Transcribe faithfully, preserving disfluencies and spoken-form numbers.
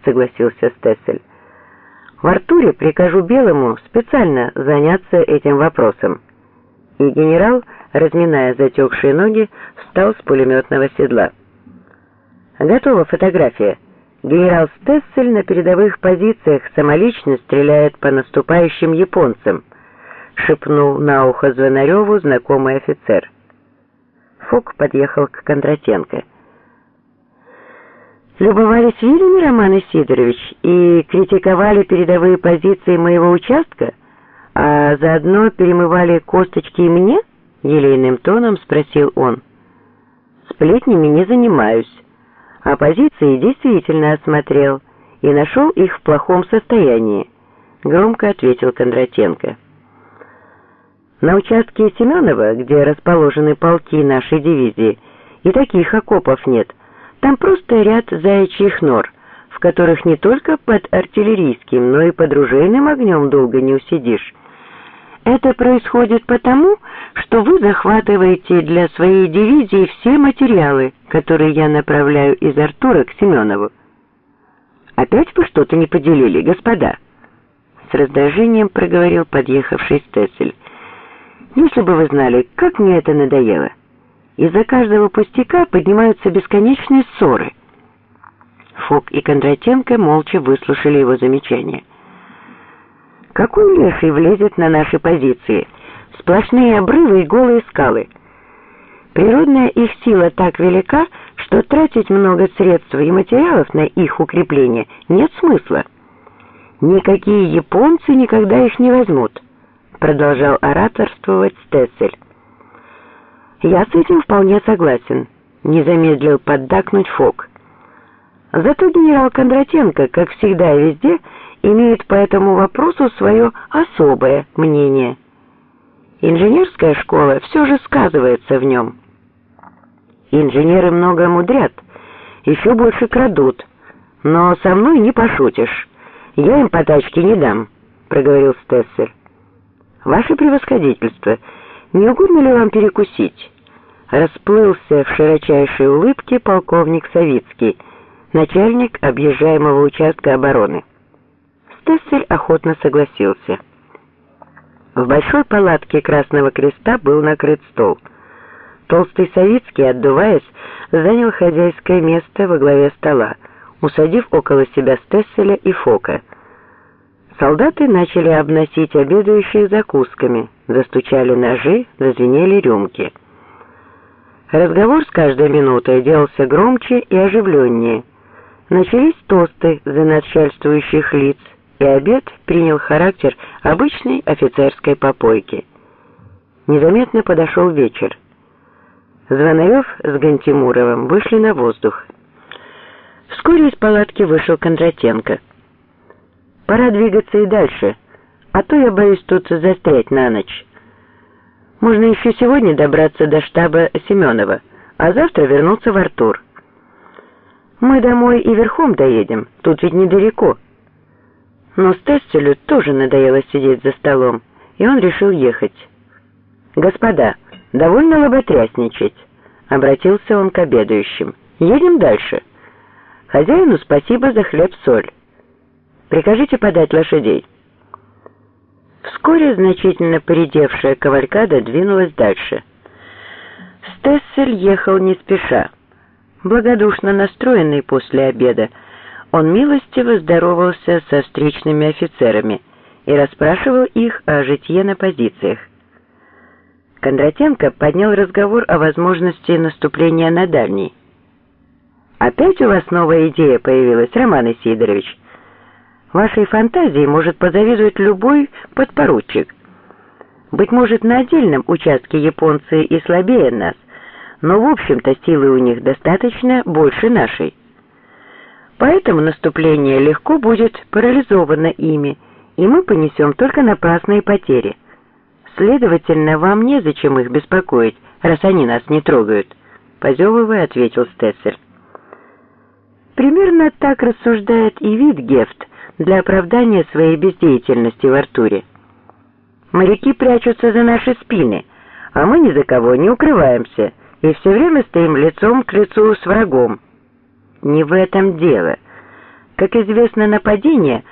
согласился Стессель. В Артуре прикажу Белому специально заняться этим вопросом. И генерал, разминая затекшие ноги, встал с пулеметного седла. Готова фотография. Генерал Стессель на передовых позициях самолично стреляет по наступающим японцам, шепнул на ухо Звонареву знакомый офицер. Фок подъехал к Кондратенко. Любовались видами, Роман Исидорович, и критиковали передовые позиции моего участка, а заодно перемывали косточки и мне? Елейным тоном спросил он. Сплетнями не занимаюсь, а позиции действительно осмотрел и нашел их в плохом состоянии, громко ответил Кондратенко. На участке Семенова, где расположены полки нашей дивизии, и таких окопов нет. Там просто ряд заячьих нор, в которых не только под артиллерийским, но и под ружейным огнем долго не усидишь. Это происходит потому, что вы захватываете для своей дивизии все материалы, которые я направляю из Артура к Семенову. Опять вы что-то не поделили, господа? С раздражением проговорил подъехавший Стессель. Если бы вы знали, как мне это надоело. Из-за каждого пустяка поднимаются бесконечные ссоры. Фок и Кондратенко молча выслушали его замечание. Какой леший влезет на наши позиции? Сплошные обрывы и голые скалы. Природная их сила так велика, что тратить много средств и материалов на их укрепление нет смысла. Никакие японцы никогда их не возьмут, продолжал ораторствовать Стессель. Я с этим вполне согласен, не замедлил поддакнуть Фок. Зато генерал Кондратенко, как всегда и везде, имеет по этому вопросу свое особое мнение. Инженерская школа все же сказывается в нем. Инженеры много мудрят, еще больше крадут, но со мной не пошутишь. Я им подачки не дам, проговорил Стессель. Ваше превосходительство, не угодно ли вам перекусить? Расплылся в широчайшей улыбке полковник Савицкий, начальник объезжаемого участка обороны. Стессель охотно согласился. В большой палатке Красного Креста был накрыт стол. Толстый Савицкий, отдуваясь, занял хозяйское место во главе стола, усадив около себя Стесселя и Фока. Солдаты начали обносить обедающих закусками, застучали ножи, зазвенели рюмки. Разговор с каждой минутой делался громче и оживленнее. Начались тосты за начальствующих лиц, и обед принял характер обычной офицерской попойки. Незаметно подошел вечер. Звонарев с Гантимуровым вышли на воздух. Вскоре из палатки вышел Кондратенко. «Пора двигаться и дальше, а то я боюсь тут застрять на ночь. Можно еще сегодня добраться до штаба Семенова, а завтра вернуться в Артур. Мы домой и верхом доедем, тут ведь недалеко». Но Стесселю тоже надоело сидеть за столом, и он решил ехать. «Господа, довольно лоботрясничать», — обратился он к обедающим. «Едем дальше. Хозяину спасибо за хлеб-соль. Прикажите подать лошадей». Вскоре значительно поредевшая кавалькада двинулась дальше. Стессель ехал не спеша. Благодушно настроенный после обеда, он милостиво здоровался со встречными офицерами и расспрашивал их о житье на позициях. Кондратенко поднял разговор о возможности наступления на дальний. «Опять у вас новая идея появилась, Роман Исидорович? Вашей фантазии может позавидовать любой подпоручик. Быть может, на отдельном участке японцы и слабее нас, но в общем-то силы у них достаточно больше нашей. Поэтому наступление легко будет парализовано ими, и мы понесем только напрасные потери. Следовательно, вам незачем их беспокоить, раз они нас не трогают», — позевывая, ответил Стессель. Примерно так рассуждает и Витгефт для оправдания своей бездеятельности в Артуре. Моряки прячутся за наши спины, а мы ни за кого не укрываемся и все время стоим лицом к лицу с врагом. Не в этом дело. Как известно, нападение